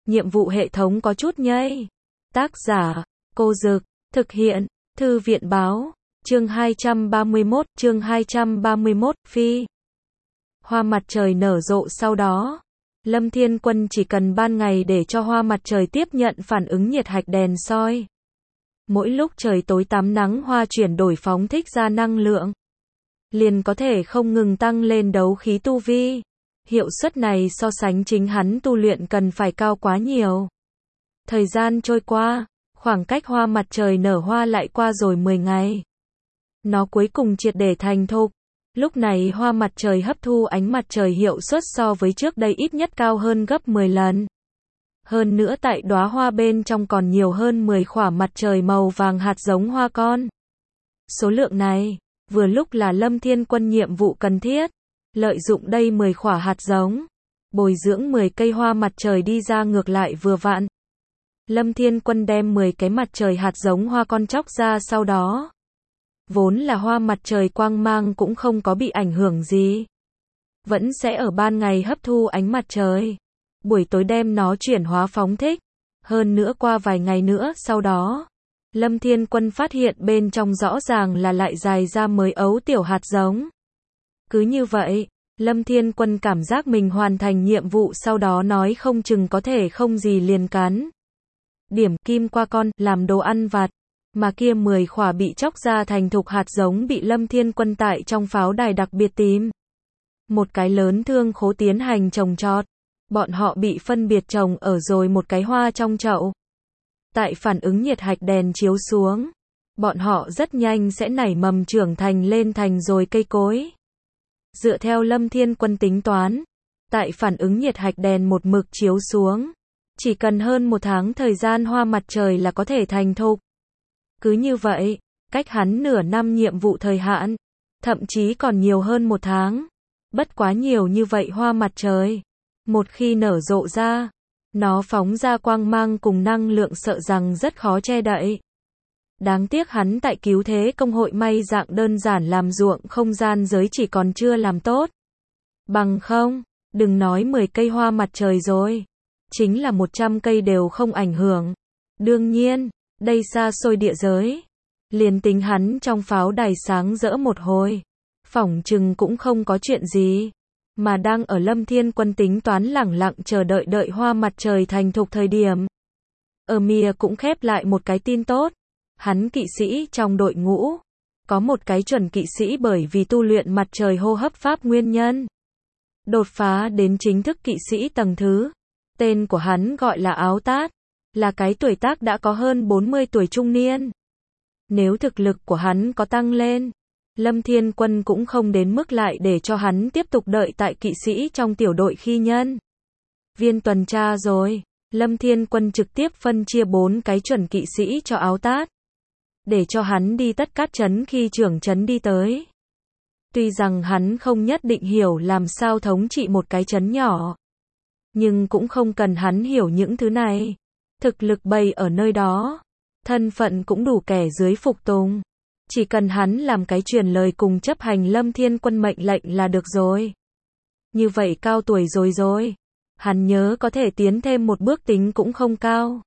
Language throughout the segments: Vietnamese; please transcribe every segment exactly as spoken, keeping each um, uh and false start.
nhiệm vụ hệ thống có chút nhây. Tác giả, Cô Dực, thực hiện, Thư viện báo, chương hai trăm ba mươi mốt, chương hai trăm ba mươi mốt, phi. Hoa mặt trời nở rộ sau đó. Lâm Thiên Quân chỉ cần ban ngày để cho hoa mặt trời tiếp nhận phản ứng nhiệt hạch đèn soi. Mỗi lúc trời tối tắm nắng hoa chuyển đổi phóng thích ra năng lượng, liền có thể không ngừng tăng lên đấu khí tu vi. Hiệu suất này so sánh chính hắn tu luyện cần phải cao quá nhiều. Thời gian trôi qua, khoảng cách hoa mặt trời nở hoa lại qua rồi mười ngày. Nó cuối cùng triệt để thành thục. Lúc này hoa mặt trời hấp thu ánh mặt trời hiệu suất so với trước đây ít nhất cao hơn gấp mười lần. Hơn nữa tại đóa hoa bên trong còn nhiều hơn mười khỏa mặt trời màu vàng hạt giống hoa con. Số lượng này, vừa lúc là Lâm Thiên Quân nhiệm vụ cần thiết. Lợi dụng đây mười khỏa hạt giống, bồi dưỡng mười cây hoa mặt trời đi ra ngược lại vừa vặn. Lâm Thiên Quân đem mười cái mặt trời hạt giống hoa con chóc ra sau đó. Vốn là hoa mặt trời quang mang cũng không có bị ảnh hưởng gì. Vẫn sẽ ở ban ngày hấp thu ánh mặt trời. Buổi tối đem nó chuyển hóa phóng thích. Hơn nữa qua vài ngày nữa sau đó, Lâm Thiên Quân phát hiện bên trong rõ ràng là lại dài ra mới ấu tiểu hạt giống. Cứ như vậy, Lâm Thiên Quân cảm giác mình hoàn thành nhiệm vụ sau đó nói không chừng có thể không gì liền cắn. Điểm kim qua con, làm đồ ăn vặt. Mà kia mười khỏa bị chóc ra thành thục hạt giống bị Lâm Thiên Quân tại trong pháo đài đặc biệt tìm một cái lớn thương khố tiến hành trồng trọt. Bọn họ bị phân biệt trồng ở rồi một cái hoa trong chậu. Tại phản ứng nhiệt hạch đèn chiếu xuống, bọn họ rất nhanh sẽ nảy mầm trưởng thành lên thành rồi cây cối. Dựa theo Lâm Thiên Quân tính toán, tại phản ứng nhiệt hạch đèn một mực chiếu xuống, chỉ cần hơn một tháng thời gian hoa mặt trời là có thể thành thục. Cứ như vậy, cách hắn nửa năm nhiệm vụ thời hạn, thậm chí còn nhiều hơn một tháng. Bất quá nhiều như vậy hoa mặt trời, một khi nở rộ ra, nó phóng ra quang mang cùng năng lượng sợ rằng rất khó che đậy. Đáng tiếc hắn tại cứu thế công hội may dạng đơn giản làm ruộng không gian giới chỉ còn chưa làm tốt. Bằng không, đừng nói mười cây hoa mặt trời rồi, chính là một trăm cây đều không ảnh hưởng. Đương nhiên, đây xa xôi địa giới, liền tính hắn trong pháo đài sáng rỡ một hồi, phỏng chừng cũng không có chuyện gì. Mà đang ở Lâm Thiên Quân tính toán lẳng lặng chờ đợi đợi hoa mặt trời thành thục thời điểm. Ở Mia cũng khép lại một cái tin tốt. Hắn kỵ sĩ trong đội ngũ, có một cái chuẩn kỵ sĩ bởi vì tu luyện mặt trời hô hấp pháp nguyên nhân, đột phá đến chính thức kỵ sĩ tầng thứ. Tên của hắn gọi là Áo Tát, là cái tuổi tác đã có hơn bốn mươi tuổi trung niên. Nếu thực lực của hắn có tăng lên, Lâm Thiên Quân cũng không đến mức lại để cho hắn tiếp tục đợi tại kỵ sĩ trong tiểu đội khi nhân viên tuần tra rồi. Lâm Thiên Quân trực tiếp phân chia bốn cái chuẩn kỵ sĩ cho Áo Tát, để cho hắn đi tất cát trấn khi trưởng trấn đi tới. Tuy rằng hắn không nhất định hiểu làm sao thống trị một cái trấn nhỏ, nhưng cũng không cần hắn hiểu những thứ này. Thực lực bày ở nơi đó, thân phận cũng đủ kẻ dưới phục tùng. Chỉ cần hắn làm cái truyền lời cùng chấp hành Lâm Thiên Quân mệnh lệnh là được rồi. Như vậy cao tuổi rồi rồi, hắn nhớ có thể tiến thêm một bước tính cũng không cao.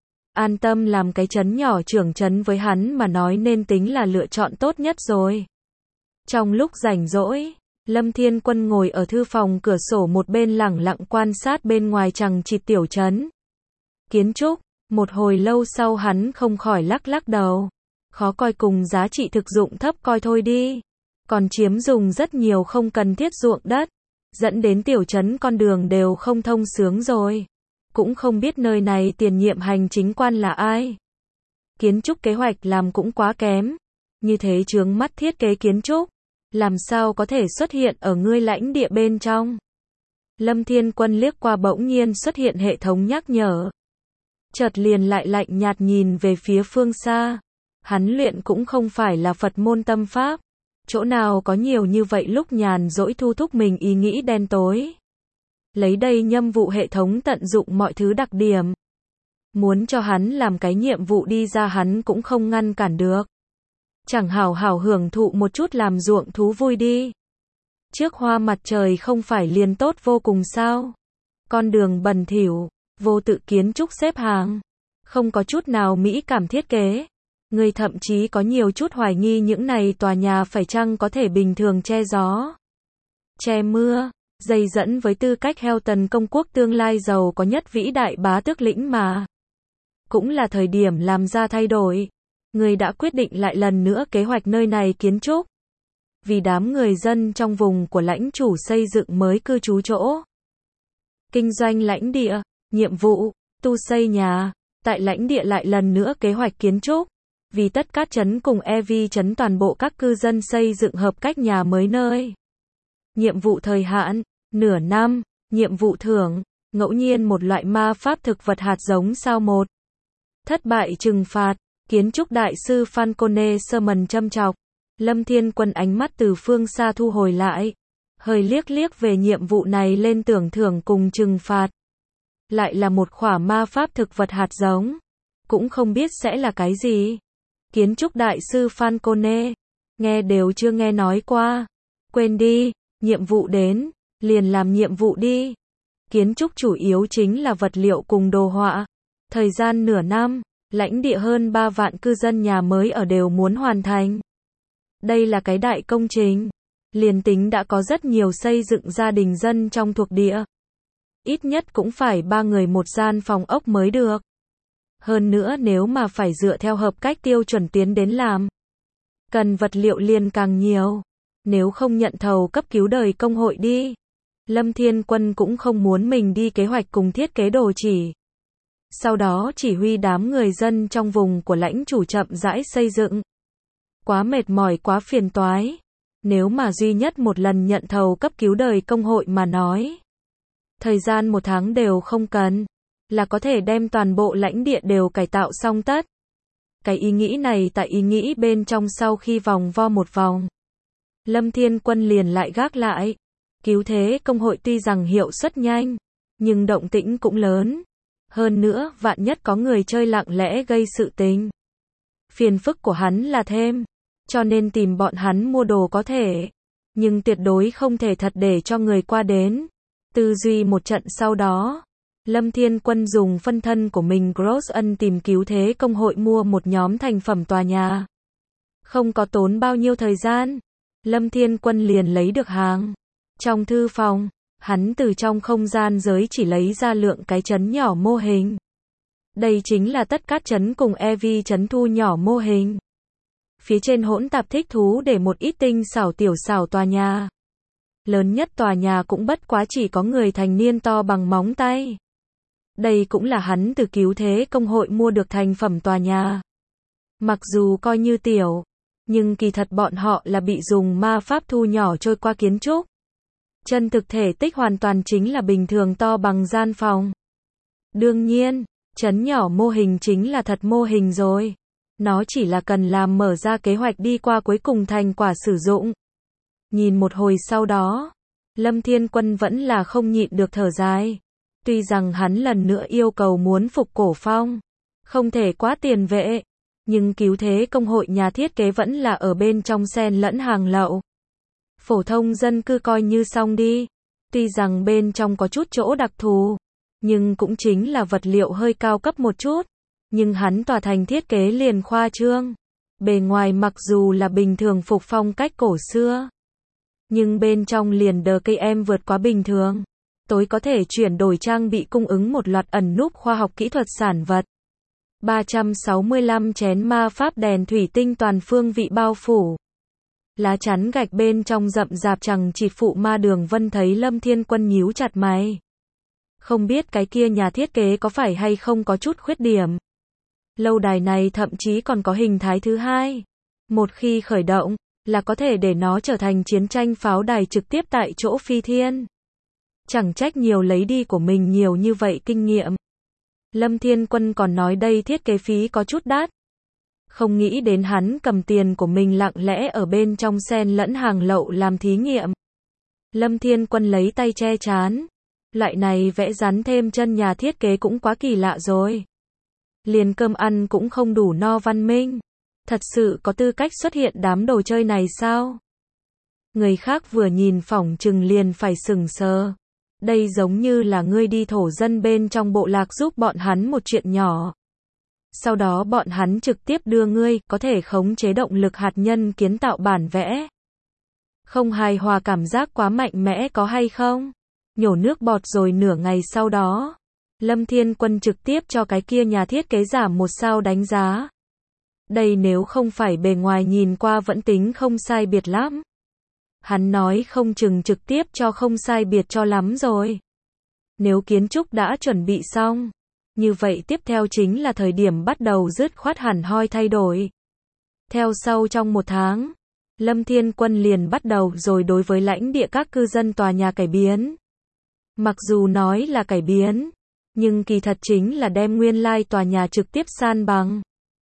An tâm làm cái trấn nhỏ trưởng trấn với hắn mà nói nên tính là lựa chọn tốt nhất rồi. Trong lúc rảnh rỗi, Lâm Thiên Quân ngồi ở thư phòng cửa sổ một bên lẳng lặng quan sát bên ngoài chằng chịt tiểu trấn kiến trúc. Một hồi lâu sau hắn không khỏi lắc lắc đầu. Khó coi cùng giá trị thực dụng thấp coi thôi đi. Còn chiếm dùng rất nhiều không cần thiết ruộng đất, dẫn đến tiểu trấn con đường đều không thông sướng rồi. Cũng không biết nơi này tiền nhiệm hành chính quan là ai. Kiến trúc kế hoạch làm cũng quá kém. Như thế chướng mắt thiết kế kiến trúc, làm sao có thể xuất hiện ở ngươi lãnh địa bên trong. Lâm Thiên Quân liếc qua bỗng nhiên xuất hiện hệ thống nhắc nhở. Chợt liền lại lạnh nhạt nhìn về phía phương xa. Hắn luyện cũng không phải là Phật môn tâm pháp. Chỗ nào có nhiều như vậy lúc nhàn rỗi thu thúc mình ý nghĩ đen tối. Lấy đây nhâm vụ hệ thống tận dụng mọi thứ đặc điểm. Muốn cho hắn làm cái nhiệm vụ đi ra hắn cũng không ngăn cản được. Chẳng hảo hảo hưởng thụ một chút làm ruộng thú vui đi. Trước hoa mặt trời không phải liền tốt vô cùng sao. Con đường bẩn thỉu, vô tự kiến trúc xếp hàng. Không có chút nào mỹ cảm thiết kế. Người thậm chí có nhiều chút hoài nghi những này tòa nhà phải chăng có thể bình thường che gió, che mưa, dây dẫn với tư cách Hilton công quốc tương lai giàu có nhất vĩ đại bá tước lĩnh mà. Cũng là thời điểm làm ra thay đổi. Người đã quyết định lại lần nữa kế hoạch nơi này kiến trúc. Vì đám người dân trong vùng của lãnh chủ xây dựng mới cư trú chỗ. Kinh doanh lãnh địa, nhiệm vụ, tu xây nhà, tại lãnh địa lại lần nữa kế hoạch kiến trúc. Vì tất cát trấn cùng e vê trấn toàn bộ các cư dân xây dựng hợp cách nhà mới nơi. Nhiệm vụ thời hạn, nửa năm, nhiệm vụ thưởng, ngẫu nhiên một loại ma pháp thực vật hạt giống sao một. Thất bại trừng phạt, kiến trúc đại sư Falcone Sherman châm chọc. Lâm Thiên Quân ánh mắt từ phương xa thu hồi lại. Hơi liếc liếc về nhiệm vụ này lên tưởng thưởng cùng trừng phạt. Lại là một khỏa ma pháp thực vật hạt giống. Cũng không biết sẽ là cái gì. Kiến trúc đại sư Falcone. Nghe đều chưa nghe nói qua. Quên đi, nhiệm vụ đến, liền làm nhiệm vụ đi. Kiến trúc chủ yếu chính là vật liệu cùng đồ họa. Thời gian nửa năm, lãnh địa hơn ba vạn cư dân nhà mới ở đều muốn hoàn thành. Đây là cái đại công trình. Liền tính đã có rất nhiều xây dựng gia đình dân trong thuộc địa. Ít nhất cũng phải ba người một gian phòng ốc mới được. Hơn nữa nếu mà phải dựa theo hợp cách tiêu chuẩn tiến đến làm. Cần vật liệu liền càng nhiều. Nếu không nhận thầu cấp cứu đời công hội đi. Lâm Thiên Quân cũng không muốn mình đi kế hoạch cùng thiết kế đồ chỉ. Sau đó chỉ huy đám người dân trong vùng của lãnh chủ chậm rãi xây dựng. Quá mệt mỏi quá phiền toái. Nếu mà duy nhất một lần nhận thầu cấp cứu đời công hội mà nói. Thời gian một tháng đều không cần. Là có thể đem toàn bộ lãnh địa đều cải tạo xong tất. Cái ý nghĩ này tại ý nghĩ bên trong sau khi vòng vo một vòng. Lâm Thiên Quân liền lại gác lại. Cứu thế công hội tuy rằng hiệu suất nhanh. Nhưng động tĩnh cũng lớn. Hơn nữa vạn nhất có người chơi lặng lẽ gây sự tình. Phiền phức của hắn là thêm. Cho nên tìm bọn hắn mua đồ có thể. Nhưng tuyệt đối không thể thật để cho người qua đến. Tư duy một trận sau đó. Lâm Thiên Quân dùng phân thân của mình Gross ân tìm cứu thế công hội mua một nhóm thành phẩm tòa nhà. Không có tốn bao nhiêu thời gian. Lâm Thiên Quân liền lấy được hàng. Trong thư phòng, hắn từ trong không gian giới chỉ lấy ra lượng cái trấn nhỏ mô hình. Đây chính là tất cát trấn cùng e vê trấn thu nhỏ mô hình. Phía trên hỗn tạp thích thú để một ít tinh xảo tiểu xảo tòa nhà. Lớn nhất tòa nhà cũng bất quá chỉ có người thành niên to bằng móng tay. Đây cũng là hắn từ cứu thế công hội mua được thành phẩm tòa nhà. Mặc dù coi như tiểu, nhưng kỳ thật bọn họ là bị dùng ma pháp thu nhỏ trôi qua kiến trúc. Chân thực thể tích hoàn toàn chính là bình thường to bằng gian phòng. Đương nhiên, trấn nhỏ mô hình chính là thật mô hình rồi. Nó chỉ là cần làm mở ra kế hoạch đi qua cuối cùng thành quả sử dụng. Nhìn một hồi sau đó, Lâm Thiên Quân vẫn là không nhịn được thở dài. Tuy rằng hắn lần nữa yêu cầu muốn phục cổ phong, không thể quá tiền vệ, nhưng cứu thế công hội nhà thiết kế vẫn là ở bên trong xen lẫn hàng lậu. Phổ thông dân cư coi như xong đi, tuy rằng bên trong có chút chỗ đặc thù, nhưng cũng chính là vật liệu hơi cao cấp một chút, nhưng hắn tòa thành thiết kế liền khoa trương. Bề ngoài mặc dù là bình thường phục phong cách cổ xưa, nhưng bên trong liền đờ cây em vượt quá bình thường. Tối có thể chuyển đổi trang bị cung ứng một loạt ẩn núp khoa học kỹ thuật sản vật. ba trăm sáu mươi lăm chén ma pháp đèn thủy tinh toàn phương vị bao phủ. Lá chắn gạch bên trong rậm rạp chẳng chịt phụ ma đường vân thấy Lâm Thiên Quân nhíu chặt mày. Không biết cái kia nhà thiết kế có phải hay không có chút khuyết điểm. Lâu đài này thậm chí còn có hình thái thứ hai. Một khi khởi động, là có thể để nó trở thành chiến tranh pháo đài trực tiếp tại chỗ phi thiên. Chẳng trách nhiều lấy đi của mình nhiều như vậy kinh nghiệm. Lâm Thiên Quân còn nói đây thiết kế phí có chút đắt. Không nghĩ đến hắn cầm tiền của mình lặng lẽ ở bên trong xen lẫn hàng lậu làm thí nghiệm. Lâm Thiên Quân lấy tay che chán. Loại này vẽ rắn thêm chân nhà thiết kế cũng quá kỳ lạ rồi. Liền cơm ăn cũng không đủ no văn minh. Thật sự có tư cách xuất hiện đám đồ chơi này sao? Người khác vừa nhìn phỏng chừng liền phải sừng sờ. Đây giống như là ngươi đi thổ dân bên trong bộ lạc giúp bọn hắn một chuyện nhỏ. Sau đó bọn hắn trực tiếp đưa ngươi, có thể khống chế động lực hạt nhân kiến tạo bản vẽ. Không hài hòa cảm giác quá mạnh mẽ có hay không? Nhổ nước bọt rồi nửa ngày sau đó. Lâm Thiên Quân trực tiếp cho cái kia nhà thiết kế giảm một sao đánh giá. Đây nếu không phải bề ngoài nhìn qua vẫn tính không sai biệt lắm. Hắn nói không chừng trực tiếp cho không sai biệt cho lắm rồi. Nếu kiến trúc đã chuẩn bị xong, như vậy tiếp theo chính là thời điểm bắt đầu dứt khoát hẳn hoi thay đổi. Theo sau trong một tháng, Lâm Thiên Quân liền bắt đầu rồi đối với lãnh địa các cư dân tòa nhà cải biến. Mặc dù nói là cải biến, nhưng kỳ thật chính là đem nguyên lai tòa nhà trực tiếp san bằng.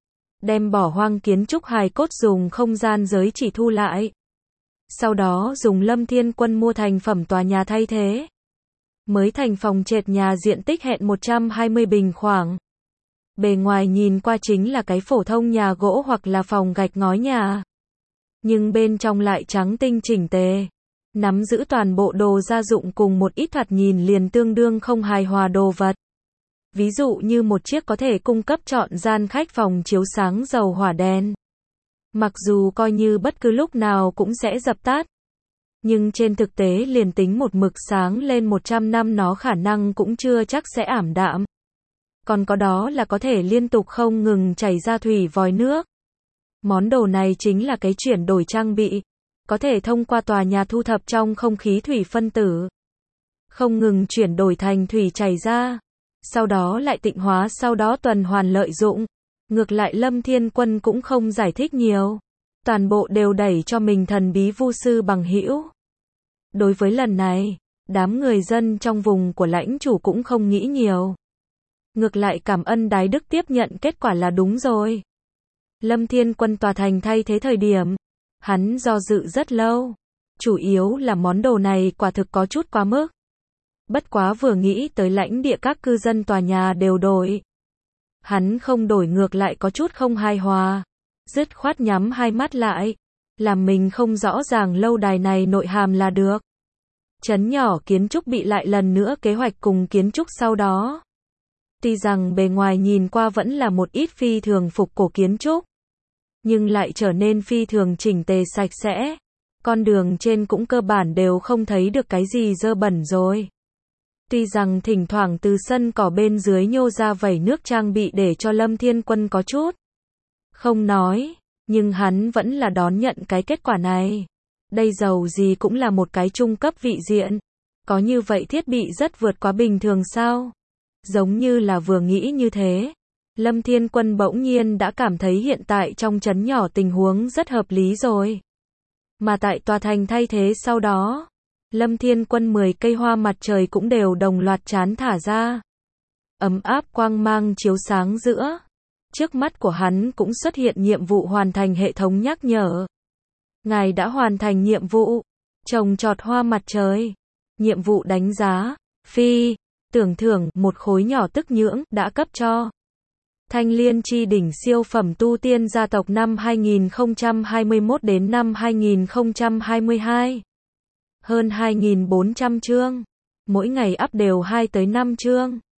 Đem bỏ hoang kiến trúc hài cốt dùng không gian giới chỉ thu lại. Sau đó dùng Lâm Thiên Quân mua thành phẩm tòa nhà thay thế. Mới thành phòng trệt nhà diện tích hẹn một trăm hai mươi bình khoảng. Bề ngoài nhìn qua chính là cái phổ thông nhà gỗ hoặc là phòng gạch ngói nhà. Nhưng bên trong lại trắng tinh chỉnh tề. Nắm giữ toàn bộ đồ gia dụng cùng một ít thoạt nhìn liền tương đương không hài hòa đồ vật. Ví dụ như một chiếc có thể cung cấp trọn gian khách phòng chiếu sáng dầu hỏa đèn. Mặc dù coi như bất cứ lúc nào cũng sẽ dập tắt. Nhưng trên thực tế liền tính một mực sáng lên một trăm năm nó khả năng cũng chưa chắc sẽ ảm đạm. Còn có đó là có thể liên tục không ngừng chảy ra thủy vòi nước. Món đồ này chính là cái chuyển đổi trang bị. Có thể thông qua tòa nhà thu thập trong không khí thủy phân tử. Không ngừng chuyển đổi thành thủy chảy ra. Sau đó lại tịnh hóa sau đó tuần hoàn lợi dụng. Ngược lại Lâm Thiên Quân cũng không giải thích nhiều. Toàn bộ đều đẩy cho mình thần bí vu sư bằng hữu. Đối với lần này, đám người dân trong vùng của lãnh chủ cũng không nghĩ nhiều. Ngược lại cảm ơn đái đức tiếp nhận kết quả là đúng rồi. Lâm Thiên Quân tòa thành thay thế thời điểm. Hắn do dự rất lâu. Chủ yếu là món đồ này quả thực có chút quá mức. Bất quá vừa nghĩ tới lãnh địa các cư dân tòa nhà đều đổi. Hắn không đổi ngược lại có chút không hài hòa. Dứt khoát nhắm hai mắt lại. Làm mình không rõ ràng lâu đài này nội hàm là được. Trấn nhỏ kiến trúc bị lại lần nữa kế hoạch cùng kiến trúc sau đó. Tuy rằng bề ngoài nhìn qua vẫn là một ít phi thường phục cổ kiến trúc. Nhưng lại trở nên phi thường chỉnh tề sạch sẽ. Con đường trên cũng cơ bản đều không thấy được cái gì dơ bẩn rồi. Tuy rằng thỉnh thoảng từ sân cỏ bên dưới nhô ra vẩy nước trang bị để cho Lâm Thiên Quân có chút không nói, nhưng hắn vẫn là đón nhận cái kết quả này. Đây dầu gì cũng là một cái trung cấp vị diện. Có như vậy thiết bị rất vượt quá bình thường sao? Giống như là vừa nghĩ như thế. Lâm Thiên Quân bỗng nhiên đã cảm thấy hiện tại trong trấn nhỏ tình huống rất hợp lý rồi. Mà tại tòa thành thay thế sau đó, Lâm Thiên Quân mười cây hoa mặt trời cũng đều đồng loạt chán thả ra. Ấm áp quang mang chiếu sáng giữa. Trước mắt của hắn cũng xuất hiện nhiệm vụ hoàn thành hệ thống nhắc nhở. Ngài đã hoàn thành nhiệm vụ. Trồng trọt hoa mặt trời. Nhiệm vụ đánh giá. Phi. Tưởng thưởng một khối nhỏ tức nhưỡng đã cấp cho. Thanh Liên chi đỉnh siêu phẩm tu tiên gia tộc năm hai nghìn không trăm hai mươi mốt đến năm hai nghìn không trăm hai mươi hai. Hơn hai nghìn bốn trăm chương. Mỗi ngày up đều hai tới năm chương.